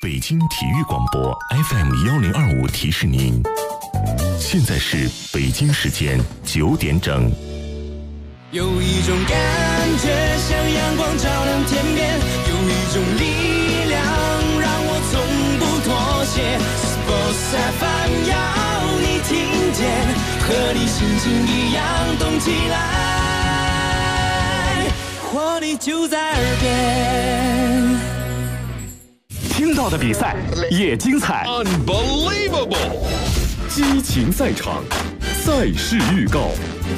北京体育广播 FM1025提示您，现在是北京时间9点整。 有一种感觉像阳光照亮天边，有一种力量让我从不妥协。Sports FM 要你听见，和你心情一样动起来，活力就在耳边。 听到的比赛也精彩 ，Unbelievable！ 激情赛场，赛事预告。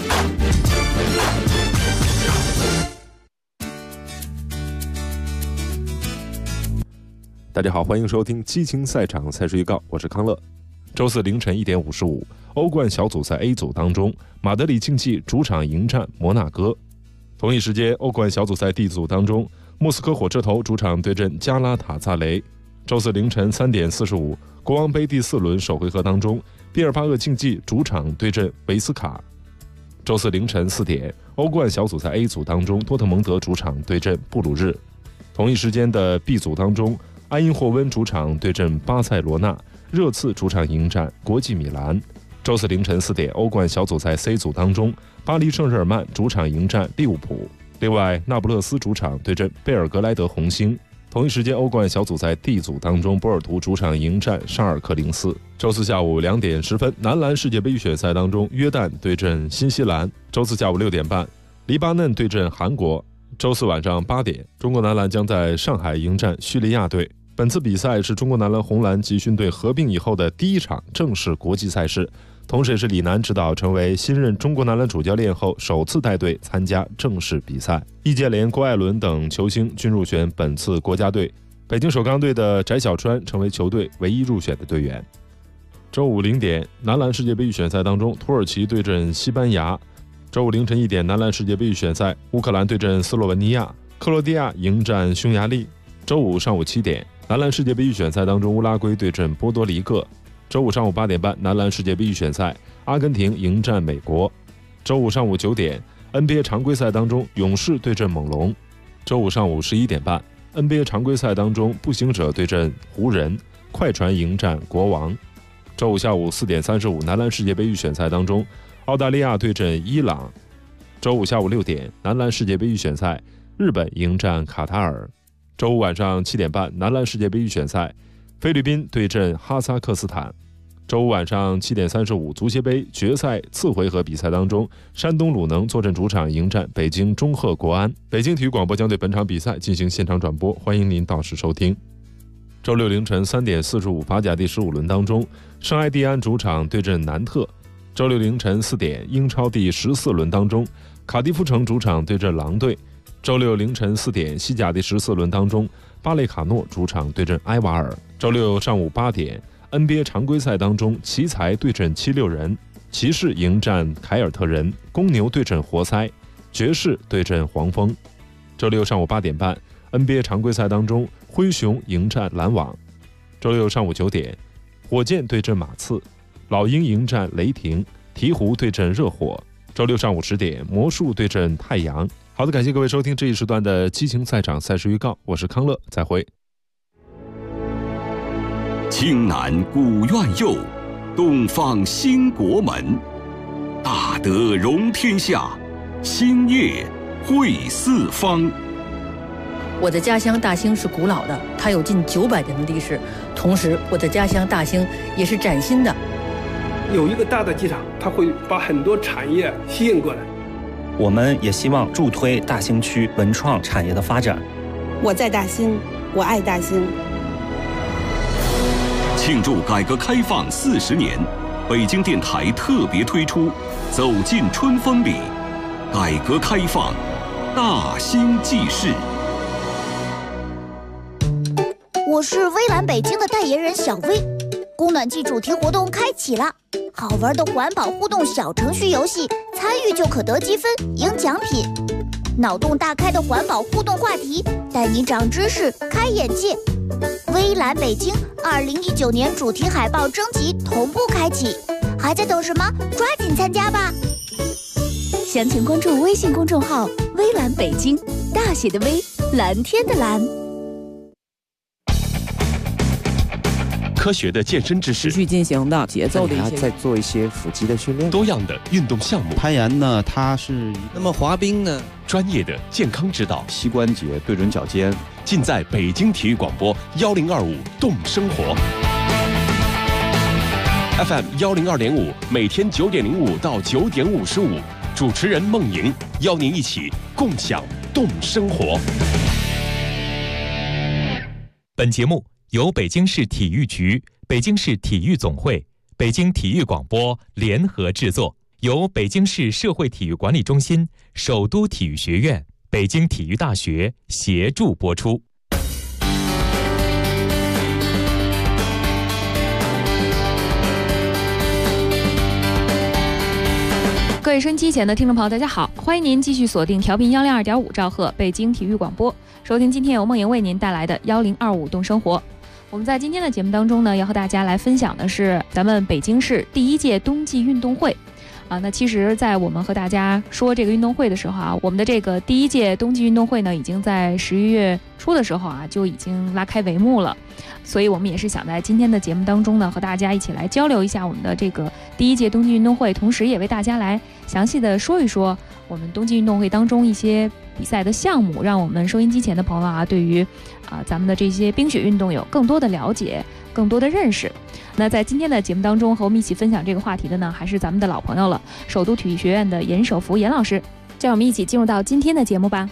大家好，欢迎收听激情赛场赛事预告，我是康乐。周四凌晨1点55，欧冠小组赛 A 组当中，马德里竞技主场迎战摩纳哥。同一时间，欧冠小组赛 D 组当中，莫斯科火车头主场对阵加拉塔萨雷。周四凌晨3点45，国王杯第4轮首回合当中，毕尔巴鄂竞技主场对阵维斯卡。周四凌晨4点，欧冠小组赛 A 组当中，多特蒙德主场对阵布鲁日。同一时间的 B 组当中，埃因霍温主场对阵巴塞罗那，热刺主场迎战国际米兰。周四凌晨4点，欧冠小组赛 C 组当中，巴黎圣日耳曼主场迎战利物浦。另外，那不勒斯主场对阵贝尔格莱德红星。同一时间，欧冠小组赛 D 组当中，波尔图主场迎战沙尔克零四。周四下午2点10分，男篮世界杯预选赛当中，约旦对阵新西兰。周四下午6点半，黎巴嫩对阵韩国。周四晚上8点，中国男篮将在上海迎战叙利亚队。本次比赛是中国男篮红蓝集训队合并以后的第一场正式国际赛事，同时也是李楠指导成为新任中国男篮主教练后首次带队参加正式比赛。易建联、郭艾伦等球星均入选本次国家队，北京首钢队的翟小川成为球队唯一入选的队员。周五0点，男篮世界杯预选赛当中，土耳其对阵西班牙。周五凌晨1点，男篮世界杯预选赛，乌克兰对阵斯洛文尼亚，克罗地亚迎战匈牙利。周五上午7点，男篮世界杯预选赛当中，乌拉圭对阵波多黎各。周五上午8点半，男篮世界杯预选赛，阿根廷迎战美国。周五上午9点， NBA 常规赛当中，勇士对阵猛龙。周五上午11点半， NBA 常规赛当中，步行者对阵湖人，快船迎战国王。周五下午4点35，男篮世界杯预选赛当中，澳大利亚对阵伊朗。周五下午6点，男篮世界杯预选赛，日本迎战卡塔尔。周五晚上7点半，男篮世界杯预选赛，菲律宾对阵哈萨克斯坦。周五晚上7点35，足协杯决赛次回合比赛当中，山东鲁能坐镇主场迎战北京中赫国安。北京体育广播将对本场比赛进行现场转播，欢迎您到时收听。周六凌晨3点45，法甲第15轮当中，圣埃蒂安主场对阵南特。周六凌晨4点，英超第14轮当中，卡迪夫城主场对阵狼队。周六凌晨4点，西甲第14轮当中，巴雷卡诺主场对阵埃瓦尔。周六上午8点， NBA 常规赛当中，奇才对阵76人，骑士迎战凯尔特人，公牛对阵活塞，爵士对阵黄蜂。周六上午8点半， NBA 常规赛当中，灰熊迎战篮网。周六上午9点，火箭对阵马刺，老鹰迎战雷霆，鹈鹕对阵热火。周六上午10点，魔术对阵太阳。好的，感谢各位收听这一时段的激情赛场赛事预告，我是康乐，再会。 青南古院右，东方兴国门，大德容天下，兴业惠四方。 我的家乡大兴是古老的，它有近900年的历史，同时我的家乡大兴也是崭新的。 有一个大的机场，它会把很多产业吸引过来。 我们也希望助推大兴区文创产业的发展。 我在大兴，我爱大兴。 庆祝改革开放40年，北京电台特别推出《走进春风里》，改革开放大兴纪事。 我是微蓝北京的代言人小薇，供暖季主题活动开启了，好玩的环保互动小程序游戏，参与就可得积分赢奖品。脑洞大开的环保互动话题，带你长知识开眼界。微蓝北京2019年主题海报征集同步开启，还在等什么？抓紧参加吧！ 详情关注微信公众号“微蓝北京”，大写的微，蓝天的蓝。 科学的健身知识， 持续进行的节奏的一些， 再做一些腹肌的训练， 多样的运动项目。 攀岩呢，它是那么滑冰呢， 专业的健康指导， 膝关节对准脚尖， 尽在北京体育广播1025动生活。FM 102.5，每天9点05到9点55，主持人孟莹邀您一起共享动生活。 本节目由北京市体育局、北京市体育总会、北京体育广播联合制作，由北京市社会体育管理中心、首都体育学院、北京体育大学协助播出。 各位收音机前的听众朋友，大家好，欢迎您继续锁定调频102.5兆赫北京体育广播，收听今天由梦莹为您带来的1025动生活。我们在今天的节目当中呢，要和大家来分享的是咱们北京市第1届冬季运动会。那其实在我们和大家说这个运动会的时候我们的这个第1届冬季运动会呢，已经在11月初的时候就已经拉开帷幕了。所以我们也是想在今天的节目当中呢，和大家一起来交流一下我们的这个第1届冬季运动会，同时也为大家来详细的说一说我们冬季运动会当中一些比赛的项目，让我们收音机前的朋友对于咱们的这些冰雪运动有更多的了解，更多的认识。那在今天的节目当中和我们一起分享这个话题的呢，还是咱们的老朋友了，首都体育学院的严守福严老师。这样我们一起进入到今天的节目吧。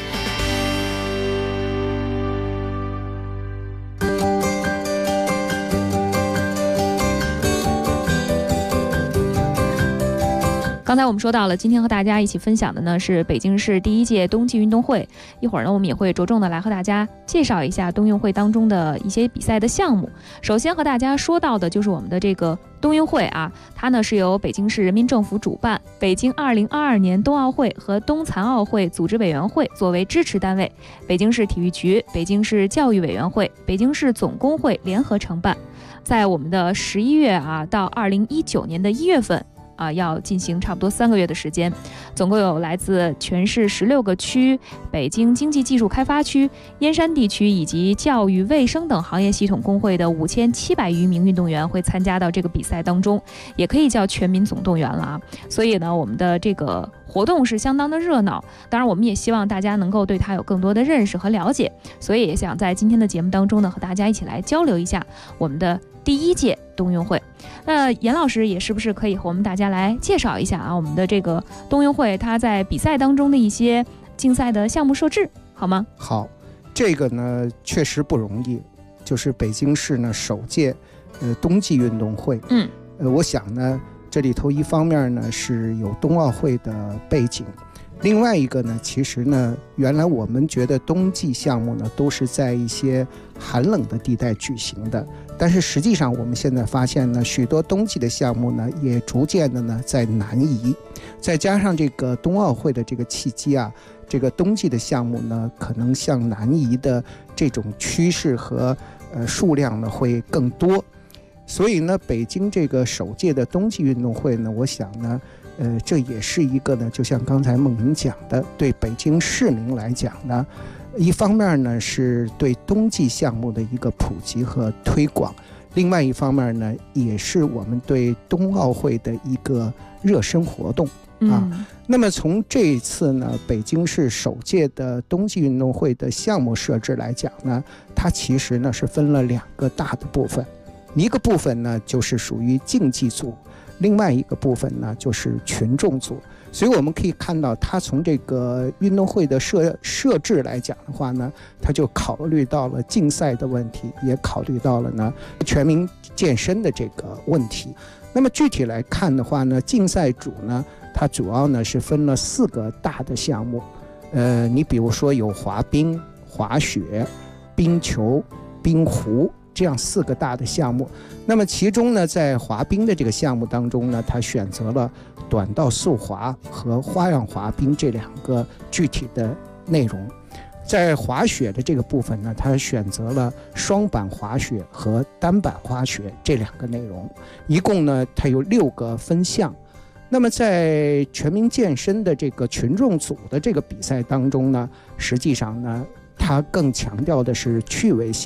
刚才我们说到了，今天和大家一起分享的呢是北京市第1届冬季运动会。一会儿呢，我们也会着重的来和大家介绍一下冬运会当中的一些比赛的项目。首先和大家说到的就是我们的这个冬运会它呢是由北京市人民政府主办，北京2022年冬奥会和冬残奥会组织委员会作为支持单位，北京市体育局、北京市教育委员会、北京市总工会联合承办。在我们的11月到2019年的1月份。要进行差不多3个月的时间，总共有来自全市16个区、北京经济技术开发区、燕山地区以及教育卫生等行业系统工会的5700余名运动员会参加到这个比赛当中，也可以叫全民总动员了所以呢，我们的这个活动是相当的热闹，当然我们也希望大家能够对它有更多的认识和了解，所以也想在今天的节目当中呢，和大家一起来交流一下我们的第1届冬运会。那严老师也是不是可以和我们大家来介绍一下我们的这个冬运会它在比赛当中的一些竞赛的项目设置好吗？ 好，这个呢确实不容易，就是北京市呢首届冬季运动会。我想呢这里头一方面呢是有冬奥会的背景，另外一个呢其实呢原来我们觉得冬季项目呢都是在一些寒冷的地带举行的，但是实际上我们现在发现呢，许多冬季的项目呢也逐渐的呢在南移，再加上这个冬奥会的这个契机这个冬季的项目呢可能向南移的这种趋势和数量呢会更多，所以呢北京这个首届的冬季运动会呢，我想呢这也是一个呢，就像刚才孟莹讲的，对北京市民来讲呢，一方面呢是对冬季项目的一个普及和推广，另外一方面呢也是我们对冬奥会的一个热身活动那么从这一次呢北京市首届的冬季运动会的项目设置来讲呢，它其实呢是分了2个大的部分，一个部分呢就是属于竞技组，另外一个部分呢就是群众组。所以我们可以看到它从这个运动会的设置来讲的话呢，它就考虑到了竞赛的问题，也考虑到了呢全民健身的这个问题。那么具体来看的话呢，竞赛组呢它主要呢是分了4个大的项目，你比如说有滑冰、滑雪、冰球、冰壶这样4个大的项目。那么其中呢在滑冰的这个项目当中呢，它选择了短道速滑和花样滑冰这2个具体的内容。在滑雪的这个部分呢，它选择了双板滑雪和单板滑雪这2个内容，一共呢它有6个分项。那么在全民健身的这个群众组的这个比赛当中呢，实际上呢它更强调的是趣味性，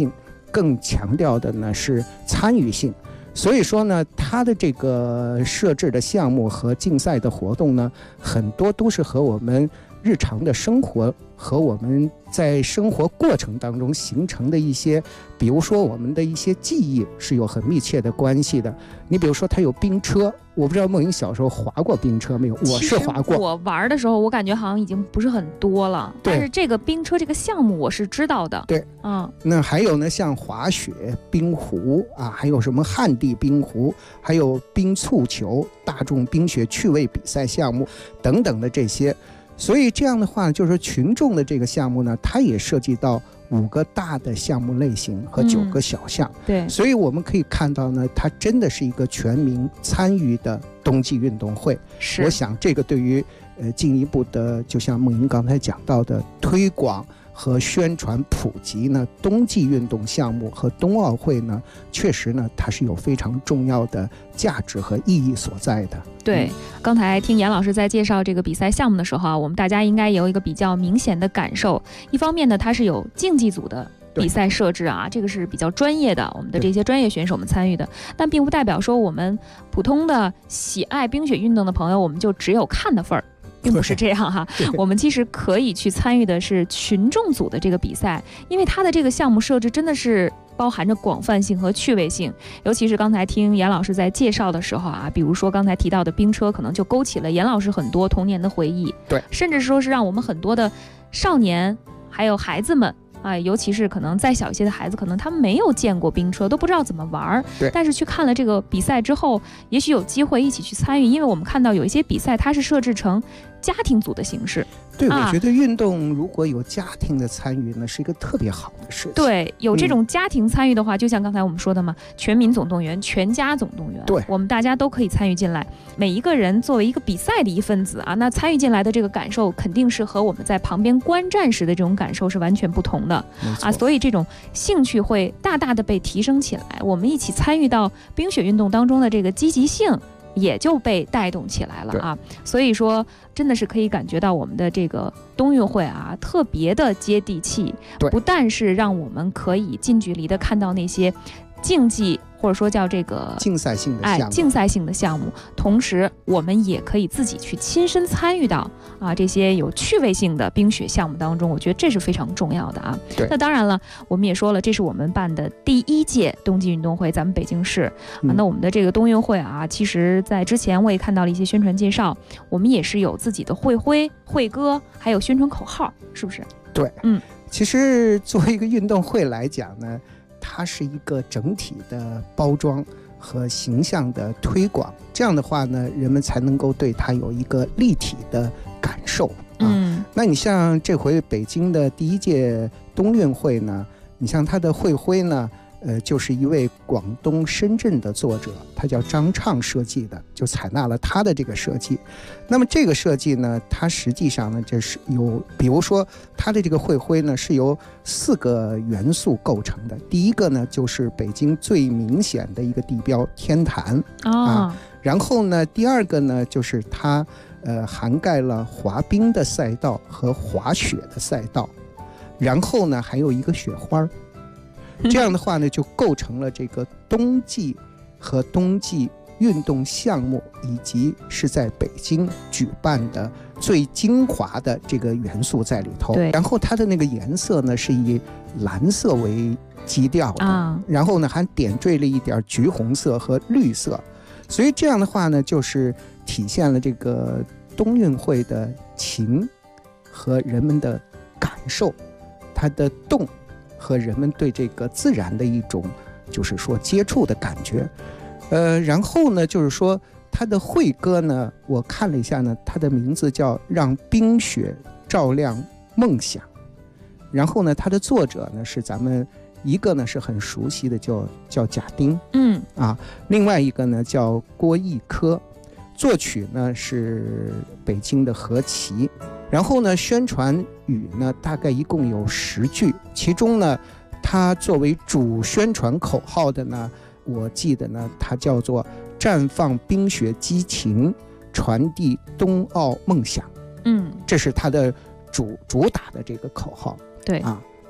更强调的呢是参与性。所以说呢，它的这个设置的项目和竞赛的活动呢，很多都是和我们日常的生活和我们在生活过程当中形成的一些，比如说我们的一些记忆是有很密切的关系的。你比如说它有冰车，我不知道梦莹小时候滑过冰车没有？我是滑过。 我玩的时候我感觉好像已经不是很多了，但是这个冰车这个项目我是知道的。 对，那还有呢，像滑雪、冰壶啊，还有什么旱地冰壶，还有冰蹴球、大众冰雪趣味比赛项目等等的这些。所以这样的话，就是群众的这个项目呢，它也涉及到5个大的项目类型和9个小项。 对， 所以我们可以看到呢，它真的是一个全民参与的冬季运动会。 是， 我想这个对于进一步的，就像梦莹刚才讲到的推广和宣传普及呢，冬季运动项目和冬奥会呢，确实呢，它是有非常重要的价值和意义所在的。 对，刚才听严老师在介绍这个比赛项目的时候啊，我们大家应该有一个比较明显的感受。一方面呢，它是有竞技组的比赛设置啊，这个是比较专业的，我们的这些专业选手们参与的，但并不代表说我们普通的喜爱冰雪运动的朋友，我们就只有看的份儿。并不是这样哈，我们其实可以去参与的是群众组的这个比赛，因为它的这个项目设置真的是包含着广泛性和趣味性。尤其是刚才听严老师在介绍的时候啊，比如说刚才提到的冰车，可能就勾起了严老师很多童年的回忆， 对， 甚至说是让我们很多的少年还有孩子们尤其是可能再小一些的孩子，可能他们没有见过冰车，都不知道怎么玩，但是去看了这个比赛之后，也许有机会一起去参与，因为我们看到有一些比赛它是设置成家庭组的形式。 对，我觉得运动如果有家庭的参与呢，是一个特别好的事情。 对，有这种家庭参与的话，就像刚才我们说的嘛，全民总动员、全家总动员， 对， 我们大家都可以参与进来。每一个人作为一个比赛的一份子啊，那参与进来的这个感受，肯定是和我们在旁边观战时的这种感受是完全不同的啊。所以这种兴趣会大大的被提升起来，我们一起参与到冰雪运动当中的这个积极性也就被带动起来了啊。所以说真的是可以感觉到我们的这个冬运会啊特别的接地气，不但是让我们可以近距离的看到那些竞技或者说叫这个竞赛性的项目， 竞赛性的项目，同时我们也可以自己去亲身参与到这些有趣味性的冰雪项目当中，我觉得这是非常重要的啊。那当然了，我们也说了，这是我们办的第1届冬季运动会，咱们北京市那我们的这个冬运会啊，其实在之前我也看到了一些宣传介绍，我们也是有自己的会徽、会歌，还有宣传口号，是不是？ 对，其实作为一个运动会来讲呢，它是一个整体的包装和形象的推广，这样的话呢，人们才能够对它有一个立体的感受那你像这回北京的第1届冬运会呢，你像它的会徽呢，就是一位广东深圳的作者，他叫张畅设计的，就采纳了他的这个设计。那么这个设计呢，它实际上呢，就是有，比如说它的这个会徽呢，是由4个元素构成的。第一个呢，就是北京最明显的一个地标天坛然后呢，第二个呢，就是它涵盖了滑冰的赛道和滑雪的赛道，然后呢，还有一个雪花。这样的话呢，就构成了这个冬季和冬季运动项目，以及是在北京举办的最精华的这个元素在里头。然后它的那个颜色呢，是以蓝色为基调的然后呢还点缀了一点橘红色和绿色，所以这样的话呢，就是体现了这个冬运会的情和人们的感受，它的动和人们对这个自然的一种就是说接触的感觉。然后呢，就是说它的会歌呢，我看了一下呢，它的名字叫让冰雪照亮梦想。然后呢，它的作者呢是咱们一个呢是很熟悉的叫贾丁另外一个呢叫郭义科，作曲呢是北京的何其。然后呢，宣传语呢大概一共有10句，其中呢，它作为主宣传口号的呢，我记得呢，它叫做绽放冰雪激情，传递冬奥梦想。这是它的主打的这个口号。 对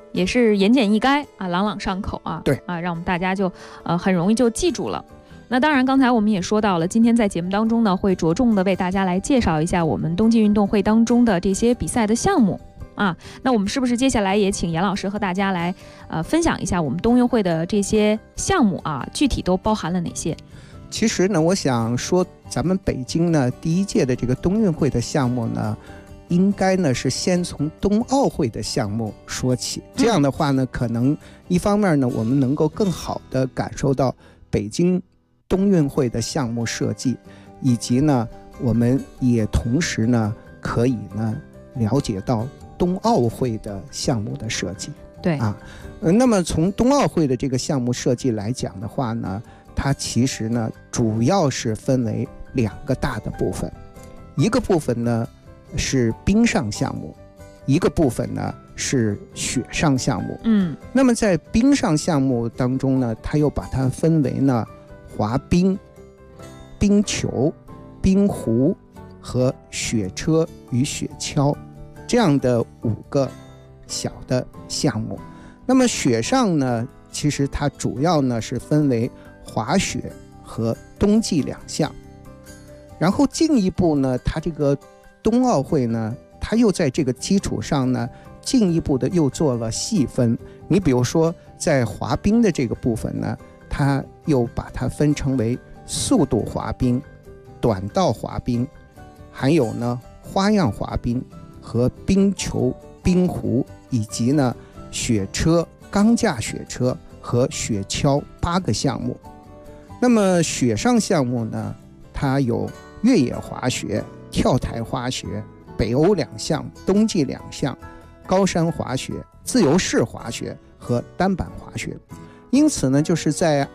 也是言简意赅啊，朗朗上口啊， 对啊，让我们大家就很容易就记住了。那当然，刚才我们也说到了，今天在节目当中呢，会着重的为大家来介绍一下我们冬季运动会当中的这些比赛的项目啊。那我们是不是接下来也请严老师和大家来分享一下我们冬运会的这些项目啊，具体都包含了哪些？ 其实呢，我想说，咱们北京呢第一届的这个冬运会的项目呢，应该呢是先从冬奥会的项目说起。这样的话呢，可能一方面呢，我们能够更好的感受到北京冬运会的项目设计，以及呢，我们也同时呢可以呢了解到冬奥会的项目的设计。 对啊，那么从冬奥会的这个项目设计来讲的话呢，它其实呢主要是分为2个大的部分，一个部分呢是冰上项目，一个部分呢是雪上项目。那么在冰上项目当中呢，它又把它分为呢滑冰、冰球、冰壶和雪车与雪橇这样的5个小的项目。那么雪上呢，其实它主要呢是分为滑雪和冬季2项。然后进一步呢，它这个冬奥会呢，它又在这个基础上呢进一步的又做了细分。你比如说在滑冰的这个部分呢，它又把它分成为速度滑冰、短道滑冰，还有呢花样滑冰和冰球、冰壶，以及呢雪车、钢架雪车和雪橇8个项目。那么雪上项目呢，它有越野滑雪、跳台滑雪、北欧2项、冬季2项、高山滑雪、自由式滑雪和单板滑雪。因此呢，就是在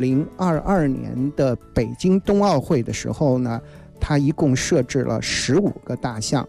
2022年的北京冬奥会的时候呢，它一共设置了15个大项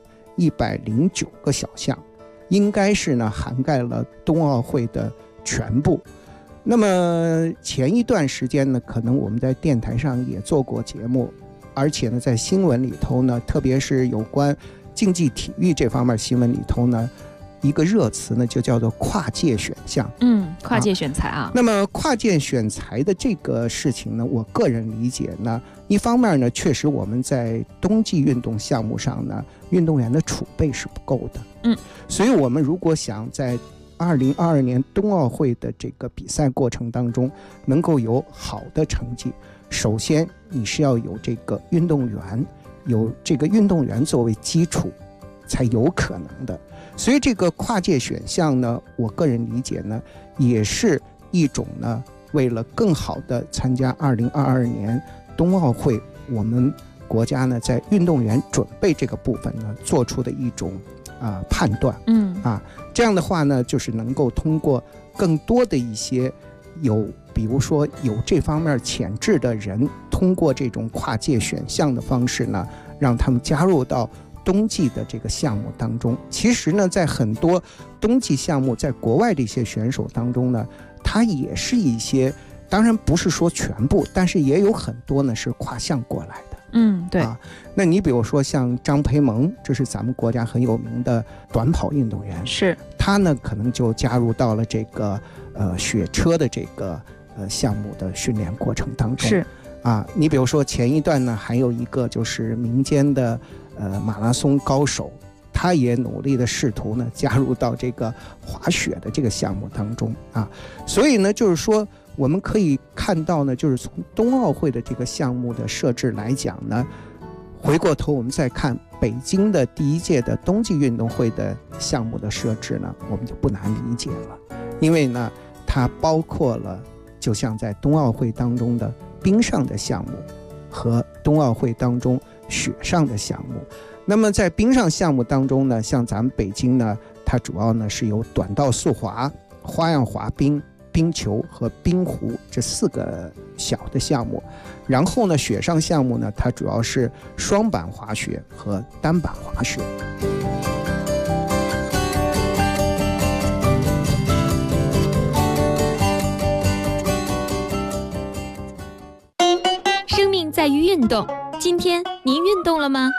，109个小项，应该是呢涵盖了冬奥会的全部。那么前一段时间呢，可能我们在电台上也做过节目，而且呢在新闻里头呢，特别是有关竞技体育这方面新闻里头呢，一个热词呢就叫做跨界选项。 跨界选材啊。 那么跨界选材的这个事情呢，我个人理解呢，一方面呢，确实我们在冬季运动项目上呢，运动员的储备是不够的。所以我们如果想在2022年冬奥会的这个比赛过程当中能够有好的成绩，首先你是要有这个运动员，有这个运动员作为基础才有可能的。所以这个跨界选项呢，我个人理解呢，也是一种呢为了更好的参加2022年冬奥会，我们国家呢在运动员准备这个部分呢做出的一种判断。这样的话呢，就是能够通过更多的一些比如说有这方面潜质的人，通过这种跨界选项的方式呢，让他们加入到冬季的这个项目当中。其实呢，在很多冬季项目，在国外的一些选手当中呢，他也是一些，当然不是说全部，但是也有很多呢是跨项过来的。 对。 那你比如说像张培萌，这是咱们国家很有名的短跑运动员， 是他呢可能就加入到了这个雪车的这个项目的训练过程当中。 是你比如说前一段呢，还有一个就是民间的马拉松高手，他也努力的试图呢加入到这个滑雪的这个项目当中所以呢，就是说我们可以看到呢，就是从冬奥会的这个项目的设置来讲呢，回过头我们再看北京的第一届的冬季运动会的项目的设置呢，我们就不难理解了。因为呢，它包括了就像在冬奥会当中的冰上的项目和冬奥会当中雪上的项目。那么在冰上项目当中呢，像咱们北京呢，它主要呢是有短道速滑、花样滑冰、冰球和冰壶这4个小的项目。然后呢，雪上项目呢，它主要是双板滑雪和单板滑雪。 生命在于运动，今天您运动了吗？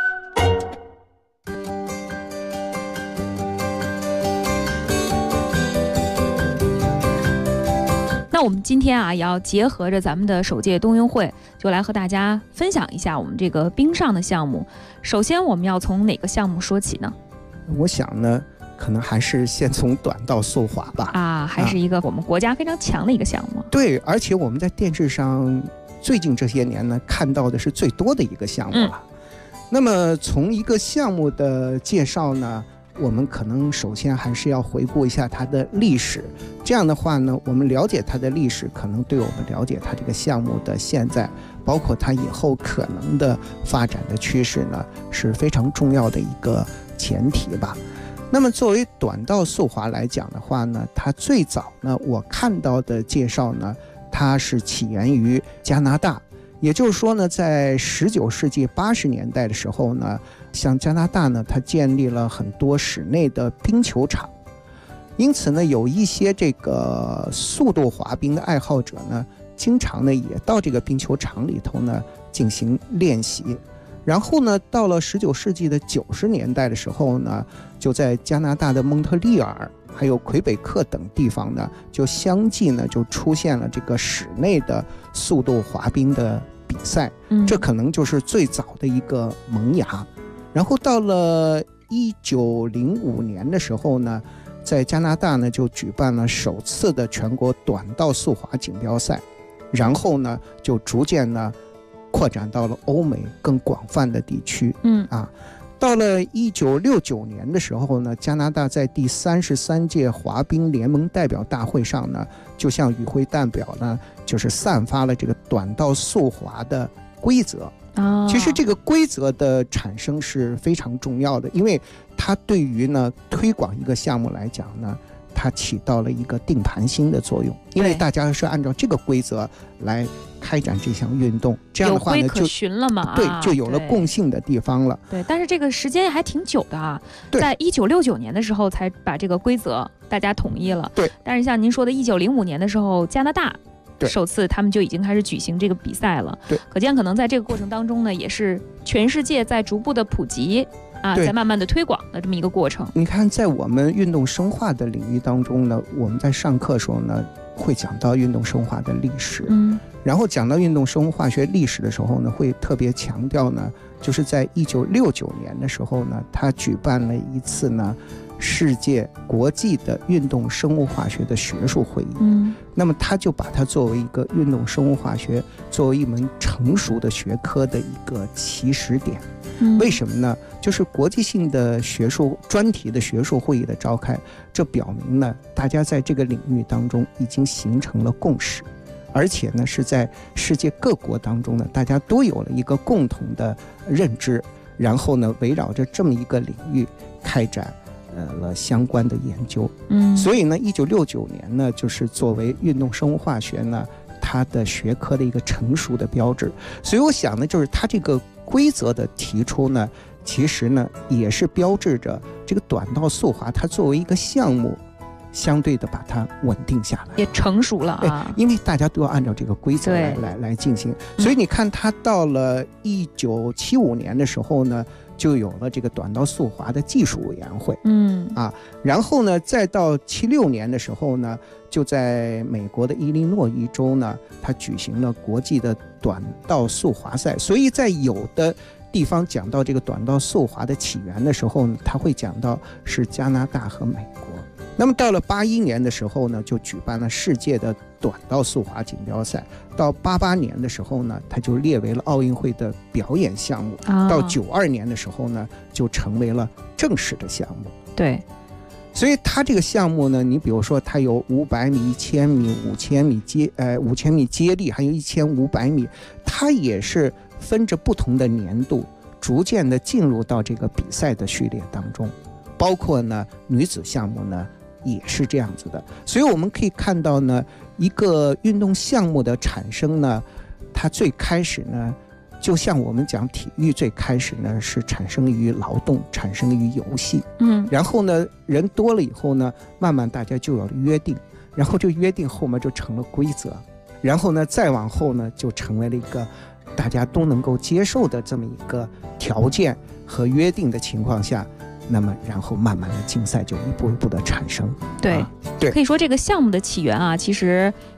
那我们今天啊，也要结合着咱们的首届冬运会，就来和大家分享一下我们这个冰上的项目。首先，我们要从哪个项目说起呢？ 我想呢，可能还是先从短道速滑吧。 还是一个我们国家非常强的一个项目。 对，而且我们在电视上最近这些年呢，看到的是最多的一个项目了。那么从一个项目的介绍呢，我们可能首先还是要回顾一下它的历史。这样的话呢，我们了解它的历史，可能对我们了解它这个项目的现在，包括它以后可能的发展的趋势呢，是非常重要的一个前提吧。那么作为短道速滑来讲的话呢，它最早呢，我看到的介绍呢，它是起源于加拿大。也就是说呢，在19世纪80年代的时候呢，像加拿大呢，它建立了很多室内的冰球场，因此呢，有一些这个速度滑冰的爱好者呢，经常呢也到这个冰球场里头呢进行练习。然后呢，到了19世纪的90年代的时候呢，就在加拿大的蒙特利尔还有魁北克等地方呢，就相继呢就出现了这个室内的速度滑冰的比赛，这可能就是最早的一个萌芽。然后到了1905年的时候呢，在加拿大呢就举办了首次的全国短道速滑锦标赛，然后呢就逐渐呢扩展到了欧美更广泛的地区。到了1969年的时候呢，加拿大在第33届滑冰联盟代表大会上呢，就向与会代表呢，就是散发了这个短道速滑的规则。其实这个规则的产生是非常重要的，因为它对于呢推广一个项目来讲呢，它起到了一个定盘星的作用，因为大家是按照这个规则来开展这项运动，这样的话呢， 有规可循了嘛？ 对，就有了共性的地方了。 对，但是这个时间还挺久的啊，在1969年的时候才把这个规则大家统一了。 对， 但是像您说的1905年的时候，加拿大首次他们就已经开始举行这个比赛了。 对， 可见可能在这个过程当中呢，也是全世界在逐步的普及。在慢慢的推广的这么一个过程。 你看，在我们运动生化的领域当中呢，我们在上课的时候呢，会讲到运动生化的历史。然后讲到运动生物化学历史的时候呢，会特别强调呢，就是在1969年的时候呢，他举办了一次呢世界国际的运动生物化学的学术会议。那么他就把它作为一个运动生物化学作为一门成熟的学科的一个起始点。为什么呢？就是国际性的学术专题的学术会议的召开，这表明呢，大家在这个领域当中已经形成了共识，而且呢是在世界各国当中呢，大家都有了一个共同的认知，然后呢围绕着这么一个领域开展了相关的研究。所以呢1969年呢，就是作为运动生物化学呢它的学科的一个成熟的标志。所以我想呢，就是它这个规则的提出呢，其实呢也是标志着这个短道速滑它作为一个项目相对的把它稳定下来， 也成熟了啊。 因为大家都要按照这个规则来进行。所以你看，它到了1975年的时候呢，就有了这个短道速滑的技术委员会。然后呢，再到76年的时候呢，就在美国的伊利诺伊州呢，它举行了国际的短道速滑赛。所以在有的地方讲到这个短道速滑的起源的时候呢，他会讲到是加拿大和美国。那么到了81年的时候呢，就举办了世界的短道速滑锦标赛。到88年的时候呢，它就列为了奥运会的表演项目。到92年的时候呢，就成为了正式的项目。 对， 所以它这个项目呢，你比如说它有500米、1000米、5000米接力，还有1500米，它也是分着不同的年度，逐渐的进入到这个比赛的序列当中。包括呢女子项目呢也是这样子的。所以我们可以看到呢，一个运动项目的产生呢，它最开始呢，就像我们讲体育最开始呢是产生于劳动，产生于游戏。然后呢人多了以后呢，慢慢大家就有了约定，然后这约定后面就成了规则，然后呢再往后呢就成为了一个大家都能够接受的这么一个条件和约定的情况下，那么然后慢慢的竞赛就一步一步的产生。 对，可以说这个项目的起源啊，其实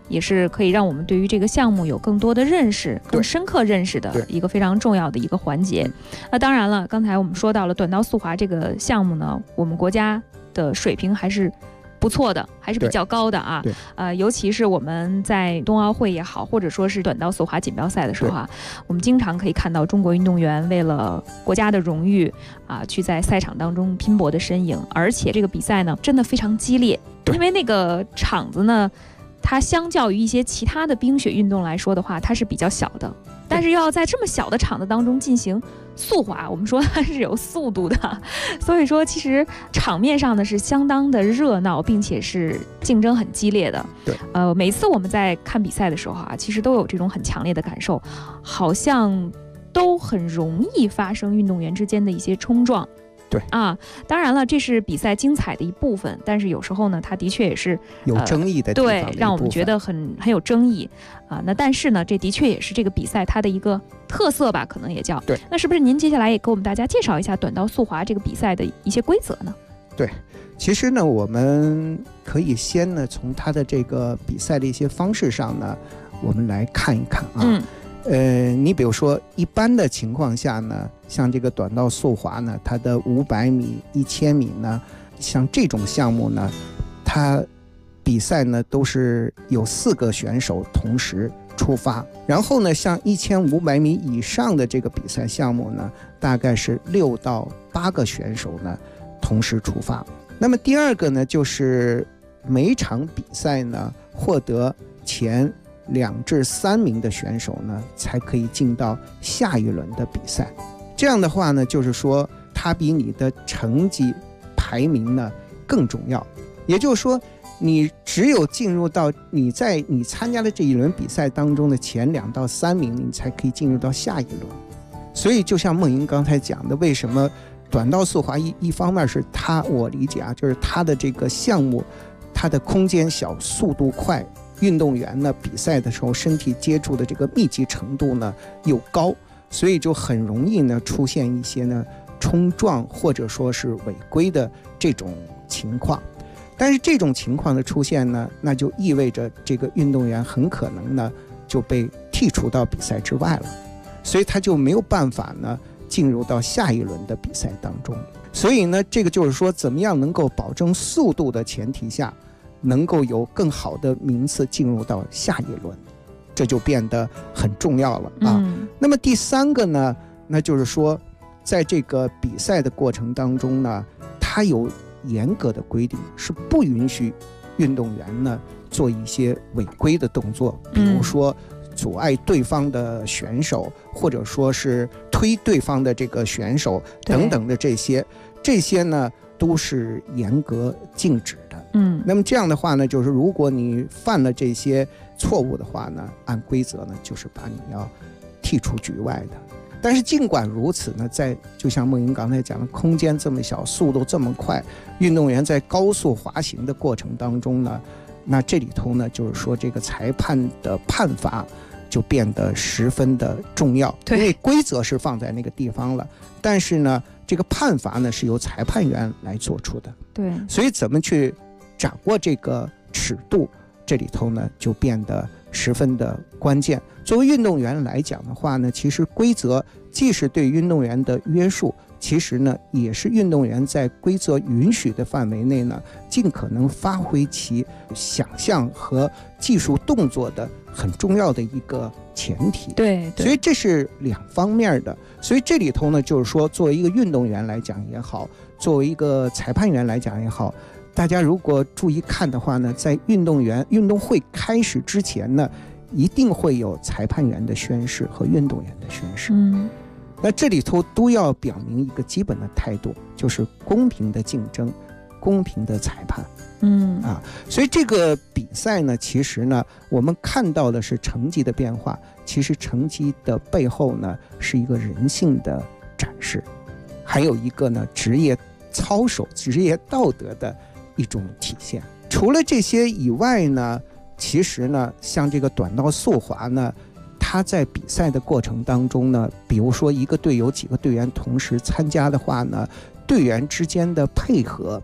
也是可以让我们对于这个项目有更多的认识，更深刻认识的一个非常重要的一个环节。那当然了，刚才我们说到了短道速滑这个项目呢，我们国家的水平还是不错的，还是比较高的啊。尤其是我们在冬奥会也好，或者说是短道速滑锦标赛的时候啊，我们经常可以看到中国运动员为了国家的荣誉啊，去在赛场当中拼搏的身影。而且这个比赛呢，真的非常激烈，因为那个场子呢，它相较于一些其他的冰雪运动来说的话，它是比较小的，但是要在这么小的场子当中进行速滑，我们说它是有速度的，所以说其实场面上呢是相当的热闹，并且是竞争很激烈的。每次我们在看比赛的时候啊，其实都有这种很强烈的感受，好像都很容易发生运动员之间的一些冲撞。当然了，这是比赛精彩的一部分，但是有时候呢，它的确也是有争议的地方的一部分， 对，让我们觉得很有争议啊。那但是呢，这的确也是这个比赛它的一个特色吧，可能也叫。 对。 那是不是您接下来也给我们大家介绍一下短道速滑这个比赛的一些规则呢？ 对，其实呢，我们可以先呢从它的这个比赛的一些方式上呢，我们来看一看啊。你比如说一般的情况下呢，像这个短道速滑呢，它的500米、1000米呢，像这种项目呢，它比赛呢都是有4个选手同时出发，然后呢，像1500米以上的这个比赛项目呢，大概是6到8个选手呢同时出发。那么第二个呢，就是每场比赛呢获得前2至3名的选手呢，才可以进到下一轮的比赛。这样的话呢，就是说它比你的成绩排名呢更重要。也就是说，你只有进入到你参加的这一轮比赛当中的前2到3名，你才可以进入到下一轮。所以就像梦莹刚才讲的，为什么短道速滑一方面是我理解啊，就是它的这个项目，它的空间小，速度快，运动员呢比赛的时候身体接触的这个密集程度呢又高，所以就很容易呢出现一些呢冲撞或者说是违规的这种情况。但是这种情况的出现呢，那就意味着这个运动员很可能呢就被剔除到比赛之外了，所以他就没有办法呢进入到下一轮的比赛当中。所以呢，这个就是说怎么样能够保证速度的前提下，能够有更好的名次进入到下一轮，这就变得很重要了啊。那么第3个呢，那就是说在这个比赛的过程当中呢，它有严格的规定，是不允许运动员呢做一些违规的动作，比如说阻碍对方的选手，或者说是推对方的这个选手等等的这些呢都是严格禁止的。那么这样的话呢，就是如果你犯了这些错误的话呢，按规则呢就是把你要剔除局外的。但是尽管如此呢，就像梦莹刚才讲的，空间这么小，速度这么快，运动员在高速滑行的过程当中呢，那这里头呢就是说这个裁判的判罚就变得十分的重要。因为规则是放在那个地方了，但是呢这个判罚呢是由裁判员来做出的。对，所以怎么去掌握这个尺度，这里头呢就变得十分的关键。作为运动员来讲的话呢，其实规则既是对运动员的约束，其实呢也是运动员在规则允许的范围内呢，尽可能发挥其想象和技术动作的很重要的一个前提。对，所以这是2方面的。所以这里头呢，就是说作为一个运动员来讲也好，作为一个裁判员来讲也好，大家如果注意看的话呢，在运动会开始之前呢，一定会有裁判员的宣誓和运动员的宣誓。那这里头都要表明一个基本的态度，就是公平的竞争，公平的裁判。所以这个比赛呢，其实呢，我们看到的是成绩的变化，其实成绩的背后呢，是一个人性的展示，还有一个呢，职业操守、职业道德的一种体现。除了这些以外呢，其实呢，像这个短道速滑呢，他在比赛的过程当中呢，比如说一个队有几个队员同时参加的话呢，队员之间的配合，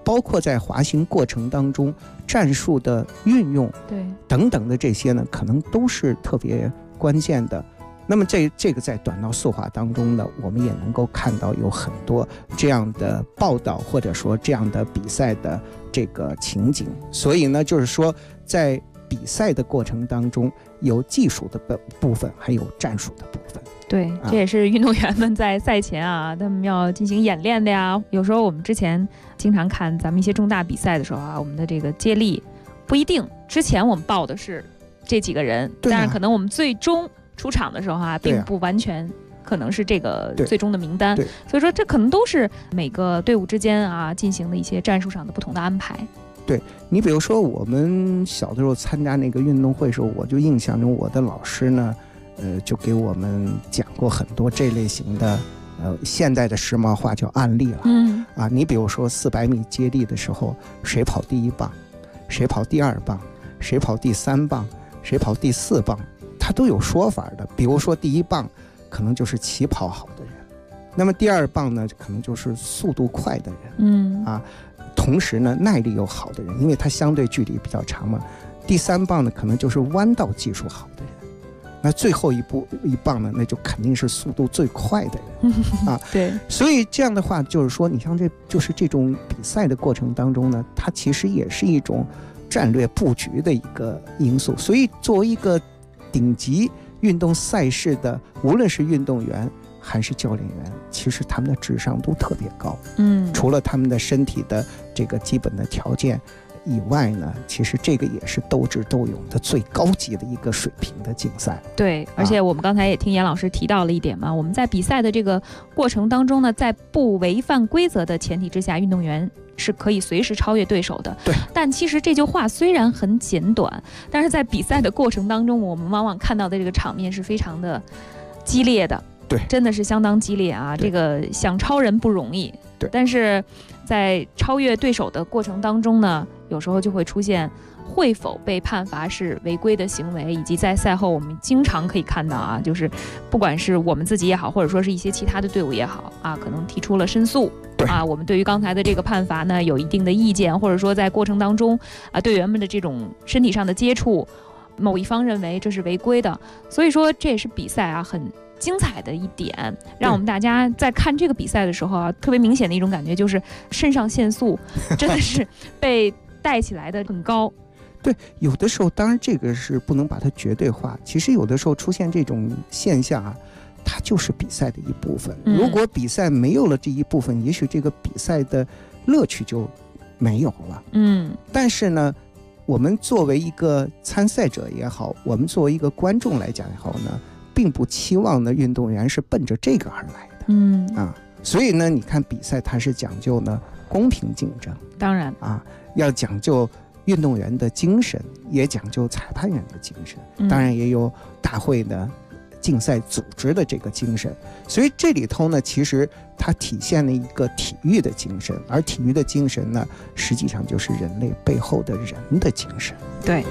包括在滑行过程当中战术的运用， 对， 等等的这些呢，可能都是特别关键的。那么这个在短道速滑当中呢，我们也能够看到有很多这样的报道，或者说这样的比赛的这个情景。所以呢，就是说在比赛的过程当中，有技术的部分，还有战术的部分。 对，这也是运动员们在赛前啊，他们要进行演练的呀。有时候我们之前经常看咱们一些重大比赛的时候啊，我们的这个接力不一定之前我们报的是这几个人，但是可能我们最终出场的时候啊，并不完全可能是这个最终的名单，所以说这可能都是每个队伍之间啊进行的一些战术上的不同的安排。 对，你比如说我们小的时候参加那个运动会的时候，我就印象中我的老师呢，就给我们讲过很多这类型的现代的时髦话叫案例了。你比如说400米接力的时候，谁跑第1棒，谁跑第2棒，谁跑第3棒，谁跑第4棒，它都有说法的。比如说第1棒可能就是起跑好的人，那么第2棒呢可能就是速度快的人，同时呢耐力又好的人，因为它相对距离比较长嘛。第3棒呢可能就是弯道技术好的人，那最后一棒呢，那就肯定是速度最快的人对， 所以这样的话就是说，你像就是这种比赛的过程当中呢，它其实也是一种战略布局的一个因素。所以作为一个顶级运动赛事的，无论是运动员还是教练员，其实他们的智商都特别高。除了他们的身体的这个基本的条件以外呢，其实这个也是斗智斗勇的最高级的一个水平的竞赛。 对，而且我们刚才也听严老师提到了一点嘛，我们在比赛的这个过程当中呢，在不违反规则的前提之下，运动员是可以随时超越对手的。 对， 但其实这句话虽然很简短，但是在比赛的过程当中，我们往往看到的这个场面是非常的激烈的。 对， 真的是相当激烈啊！这个想超人不容易。 对， 但是在超越对手的过程当中呢，有时候就会出现会否被判罚是违规的行为，以及在赛后我们经常可以看到啊，就是不管是我们自己也好，或者说是一些其他的队伍也好啊，可能提出了申诉。我们对于刚才的这个判罚呢有一定的意见，或者说在过程当中啊，队员们的这种身体上的接触，某一方认为这是违规的，所以说这也是比赛啊很精彩的一点，让我们大家在看这个比赛的时候啊，特别明显的一种感觉就是肾上腺素真的是被带起来的很高。 对，有的时候当然这个是不能把它绝对化，其实有的时候出现这种现象啊，它就是比赛的一部分。如果比赛没有了这一部分，也许这个比赛的乐趣就没有了。但是呢，我们作为一个参赛者也好，我们作为一个观众来讲也好呢，并不期望呢运动员是奔着这个而来的。所以呢，你看比赛它是讲究呢公平竞争， 当然要讲究运动员的精神，也讲究裁判员的精神，当然也有大会的竞赛组织的这个精神。所以这里头呢，其实它体现了一个体育的精神，而体育的精神呢，实际上就是人类背后的人的精神。 对。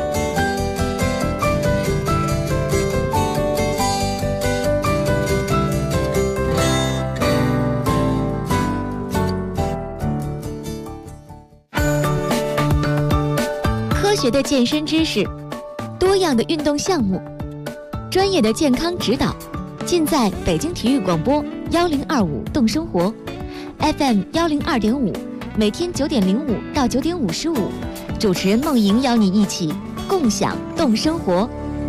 科学的健身知识，多样的运动项目，专业的健康指导，尽在北京体育广播1025动生活 FM 102.5，每天9点05到9点55，主持人梦莹邀你一起共享动生活。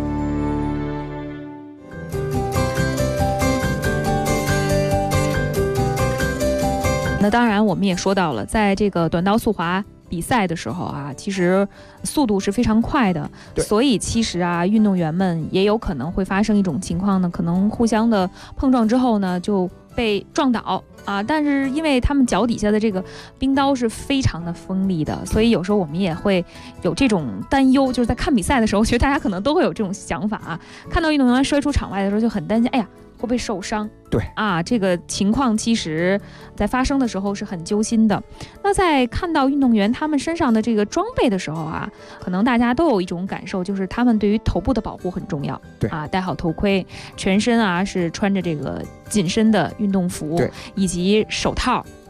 那当然，我们也说到了，在这个短道速滑比赛的时候啊，其实速度是非常快的，所以其实啊，运动员们也有可能会发生一种情况呢，可能互相的碰撞之后呢，就被撞倒啊。但是因为他们脚底下的这个冰刀是非常的锋利的，所以有时候我们也会有这种担忧，就是在看比赛的时候，我觉得大家可能都会有这种想法啊，看到运动员摔出场外的时候就很担心，哎呀，会不会受伤？ 对啊，这个情况其实在发生的时候是很揪心的。那在看到运动员他们身上的这个装备的时候啊，可能大家都有一种感受，就是他们对于头部的保护很重要。 对啊，戴好头盔，全身啊是穿着这个紧身的运动服，以及手套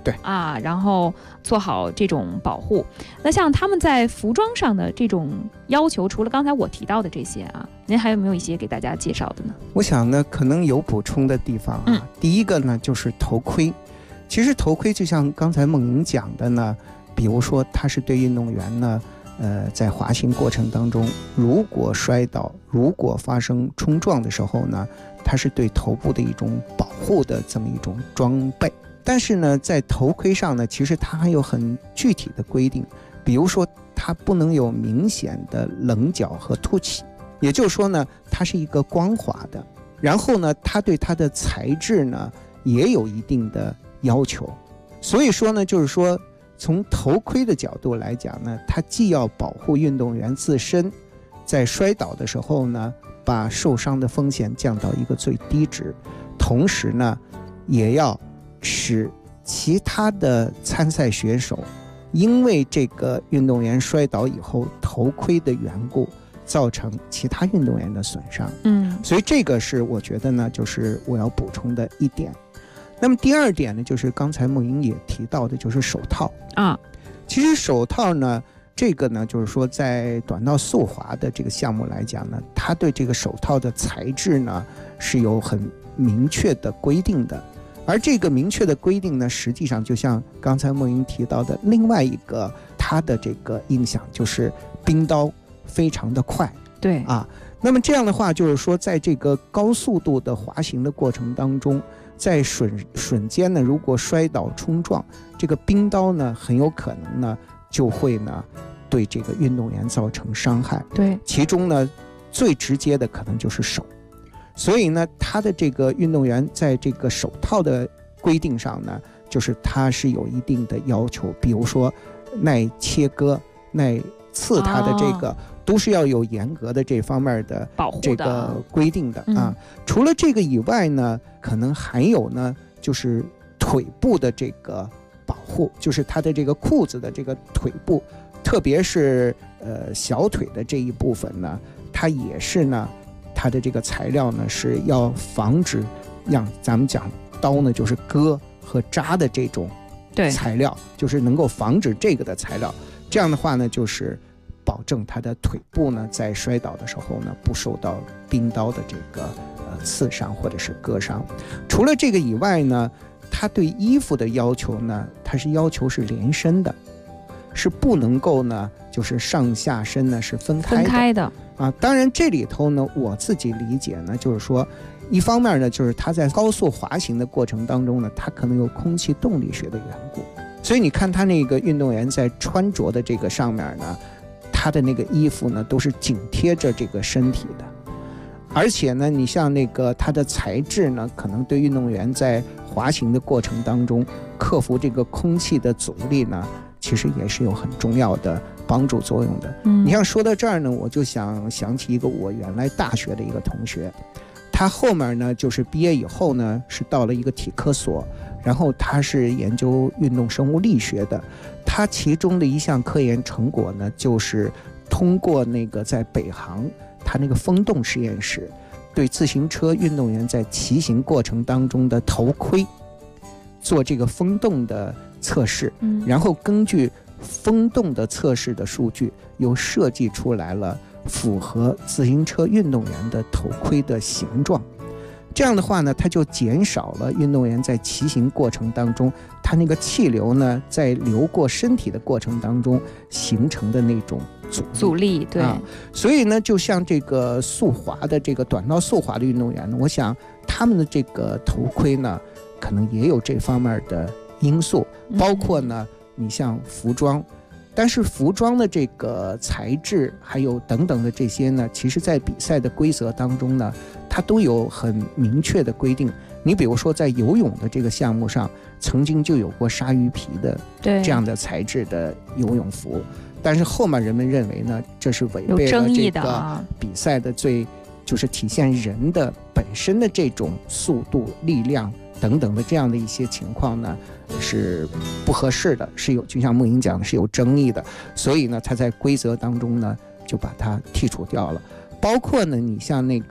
对啊，然后做好这种保护。那像他们在服装上的这种要求，除了刚才我提到的这些啊，您还有没有一些给大家介绍的呢？ 我想呢，可能有补充的地方啊。第一个呢，就是头盔。其实头盔就像刚才梦莹讲的呢，比如说它是对运动员呢，在滑行过程当中，如果摔倒，如果发生冲撞的时候呢，它是对头部的一种保护的这么一种装备。但是呢，在头盔上呢，其实它还有很具体的规定，比如说它不能有明显的棱角和凸起，也就是说呢，它是一个光滑的。然后呢，它对它的材质呢也有一定的要求。所以说呢，就是说从头盔的角度来讲呢，它既要保护运动员自身，在摔倒的时候呢，把受伤的风险降到一个最低值，同时呢，也要使其他的参赛选手因为这个运动员摔倒以后头盔的缘故，造成其他运动员的损伤。所以这个是我觉得呢，就是我要补充的一点。那么第二点呢，就是刚才梦莹也提到的，就是手套啊。其实手套呢，这个呢，就是说在短道速滑的这个项目来讲呢，它对这个手套的材质呢是有很明确的规定的。而这个明确的规定呢，实际上就像刚才梦莹提到的，另外一个它的这个影响就是冰刀非常的快。 对啊，那么这样的话，就是说在这个高速度的滑行的过程当中，在瞬间呢，如果摔倒冲撞，这个冰刀呢很有可能呢就会呢对这个运动员造成伤害。 对， 其中呢最直接的可能就是手。所以呢，他的这个运动员在这个手套的规定上呢，就是他是有一定的要求，比如说耐切割、耐刺，他的这个都是要有严格的这方面的这个规定的啊。除了这个以外呢，可能还有呢，就是腿部的这个保护，就是他的这个裤子的这个腿部，特别是小腿的这一部分呢，它也是呢。它的这个材料呢是要防止让咱们讲刀呢就是割和扎的这种材料，就是能够防止这个的材料。这样的话呢，就是保证它的腿部呢在摔倒的时候呢不受到冰刀的这个刺伤或者是割伤。除了这个以外呢，它对衣服的要求呢，它是要求是连身的，是不能够呢就是上下身呢是分开的啊。当然这里头呢，我自己理解呢，就是说一方面呢，就是它在高速滑行的过程当中呢，它可能有空气动力学的缘故，所以你看他那个运动员在穿着的这个上面呢，他的那个衣服呢都是紧贴着这个身体的。而且呢，你像那个它的材质呢，可能对运动员在滑行的过程当中克服这个空气的阻力呢，其实也是有很重要的帮助作用的。你像说到这儿呢，我就想起一个我原来大学的一个同学，他后面呢就是毕业以后呢是到了一个体科所，然后他是研究运动生物力学的。他其中的一项科研成果呢，就是通过那个在北航他那个风洞实验室，对自行车运动员在骑行过程当中的头盔做这个风洞的测试，然后根据风洞的测试的数据，又设计出来了符合自行车运动员的头盔的形状。这样的话呢，它就减少了运动员在骑行过程当中，它那个气流呢在流过身体的过程当中形成的那种阻力。对所以呢，就像这个速滑的这个短道速滑的运动员呢，我想他们的这个头盔呢，可能也有这方面的因素，包括呢，你像服装。但是服装的这个材质还有等等的这些呢，其实在比赛的规则当中呢，它都有很明确的规定。你比如说在游泳的这个项目上，曾经就有过鲨鱼皮的这样的材质的游泳服，但是后面人们认为呢，这是违背了这个比赛的就是体现人的本身的这种速度、力量等等的这样的一些情况呢，是不合适的，是有，就像梦莹讲的，是有争议的。所以呢，他在规则当中呢就把它剔除掉了。包括呢，你像那个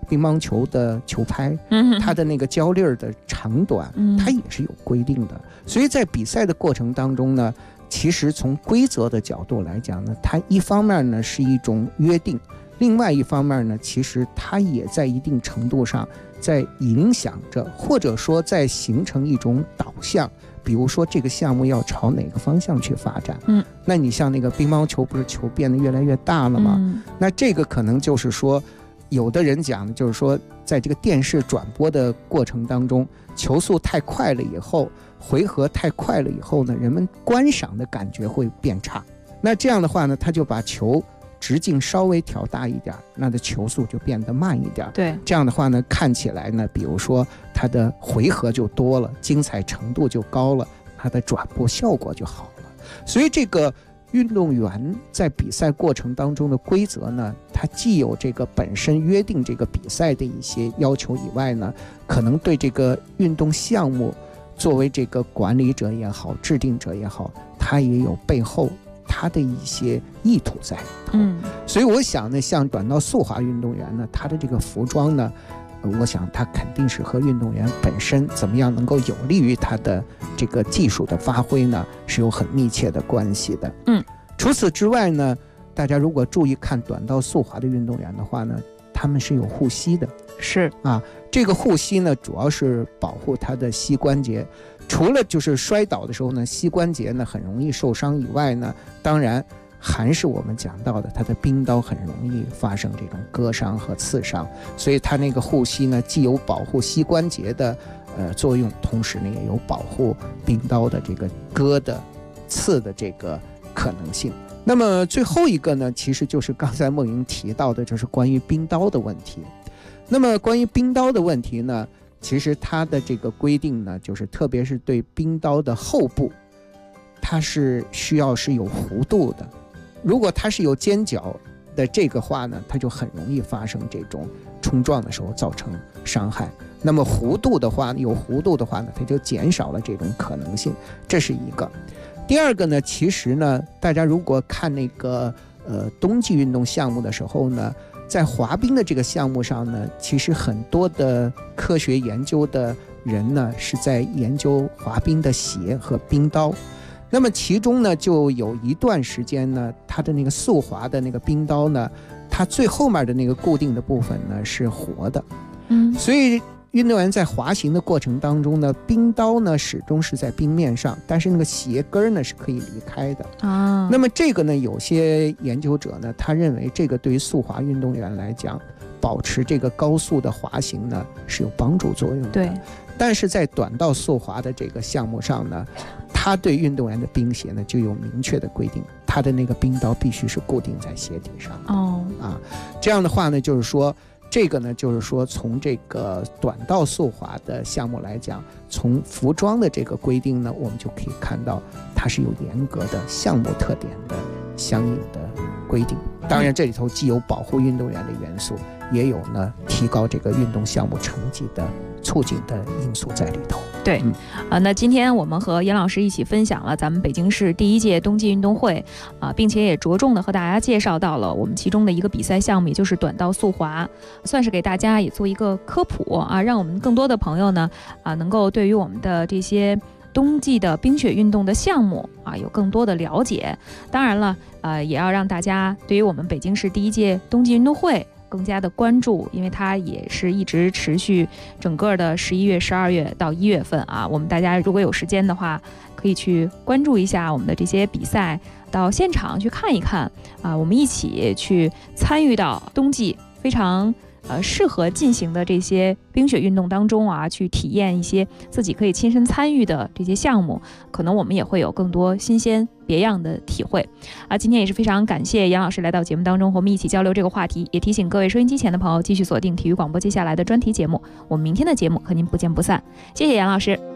乒乓球的球拍，它的那个胶粒的长短，它也是有规定的。所以在比赛的过程当中呢，其实从规则的角度来讲呢，它一方面呢是一种约定，另外一方面呢，其实它也在一定程度上在影响着，或者说在形成一种导向。比如说这个项目要朝哪个方向去发展，那你像那个乒乓球不是球变得越来越大了吗？那这个可能就是说，有的人讲就是说，在这个电视转播的过程当中，球速太快了以后，回合太快了以后呢，人们观赏的感觉会变差。那这样的话呢，他就把球直径稍微调大一点，那的球速就变得慢一点。 对， 这样的话呢，看起来呢，比如说它的回合就多了，精彩程度就高了，它的转播效果就好了。所以这个运动员在比赛过程当中的规则呢，它既有这个本身约定这个比赛的一些要求以外呢，可能对这个运动项目作为这个管理者也好，制定者也好，它也有背后他的一些意图在里头。所以我想呢，像短道速滑运动员呢，他的这个服装呢，我想他肯定是和运动员本身怎么样能够有利于他的这个技术的发挥呢，是有很密切的关系的。除此之外呢，大家如果注意看短道速滑的运动员的话呢，他们是有护膝的。 是啊，这个护膝呢，主要是保护他的膝关节。除了就是摔倒的时候呢，膝关节呢很容易受伤以外呢，当然还是我们讲到的，它的冰刀很容易发生这种割伤和刺伤，所以它那个护膝呢，既有保护膝关节的作用，同时呢也有保护冰刀的这个割的刺的这个可能性。那么最后一个呢，其实就是刚才梦莹提到的，就是关于冰刀的问题。那么关于冰刀的问题呢，其实它的这个规定呢，就是特别是对冰刀的后部，它是需要是有弧度的。如果它是有尖角的这个话呢，它就很容易发生这种冲撞的时候造成伤害。那么弧度的话，有弧度的话呢，它就减少了这种可能性，这是一个。第二个呢，其实呢，大家如果看那个冬季运动项目的时候呢，在滑冰的这个项目上呢，其实很多的科学研究的人呢是在研究滑冰的鞋和冰刀。那么其中呢，就有一段时间呢，它的那个速滑的那个冰刀呢，它最后面的那个固定的部分呢是活的。所以运动员在滑行的过程当中呢，冰刀呢始终是在冰面上，但是那个鞋跟呢是可以离开的。那么这个呢，有些研究者呢，他认为这个对于速滑运动员来讲，保持这个高速的滑行呢是有帮助作用的。 对。 但是在短道速滑的这个项目上呢，他对运动员的冰鞋呢就有明确的规定，他的那个冰刀必须是固定在鞋底上。这样的话呢，就是说这个呢，就是说从这个短道速滑的项目来讲，从服装的这个规定呢，我们就可以看到它是有严格的项目特点的相应的规定。当然这里头既有保护运动员的元素，也有呢提高这个运动项目成绩的促进的因素在里头。 对，那今天我们和严老师一起分享了咱们北京市第一届冬季运动会并且也着重的和大家介绍到了我们其中的一个比赛项目，也就是短道速滑，算是给大家也做一个科普让我们更多的朋友呢能够对于我们的这些冬季的冰雪运动的项目有更多的了解。当然了也要让大家对于我们北京市第一届冬季运动会更加的关注，因为它也是一直持续整个的11月、12月到1月份我们大家如果有时间的话，可以去关注一下我们的这些比赛，到现场去看一看我们一起去参与到冬季非常适合进行的这些冰雪运动当中去体验一些自己可以亲身参与的这些项目，可能我们也会有更多新鲜别样的体会今天也是非常感谢杨老师来到节目当中和我们一起交流这个话题，也提醒各位收音机前的朋友继续锁定体育广播接下来的专题节目，我们明天的节目和您不见不散。谢谢杨老师。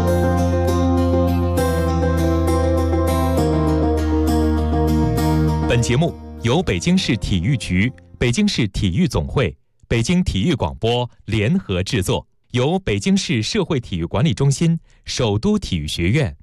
本本节目由北京市体育局、北京市体育总会、北京体育广播联合制作，由北京市社会体育管理中心、首都体育学院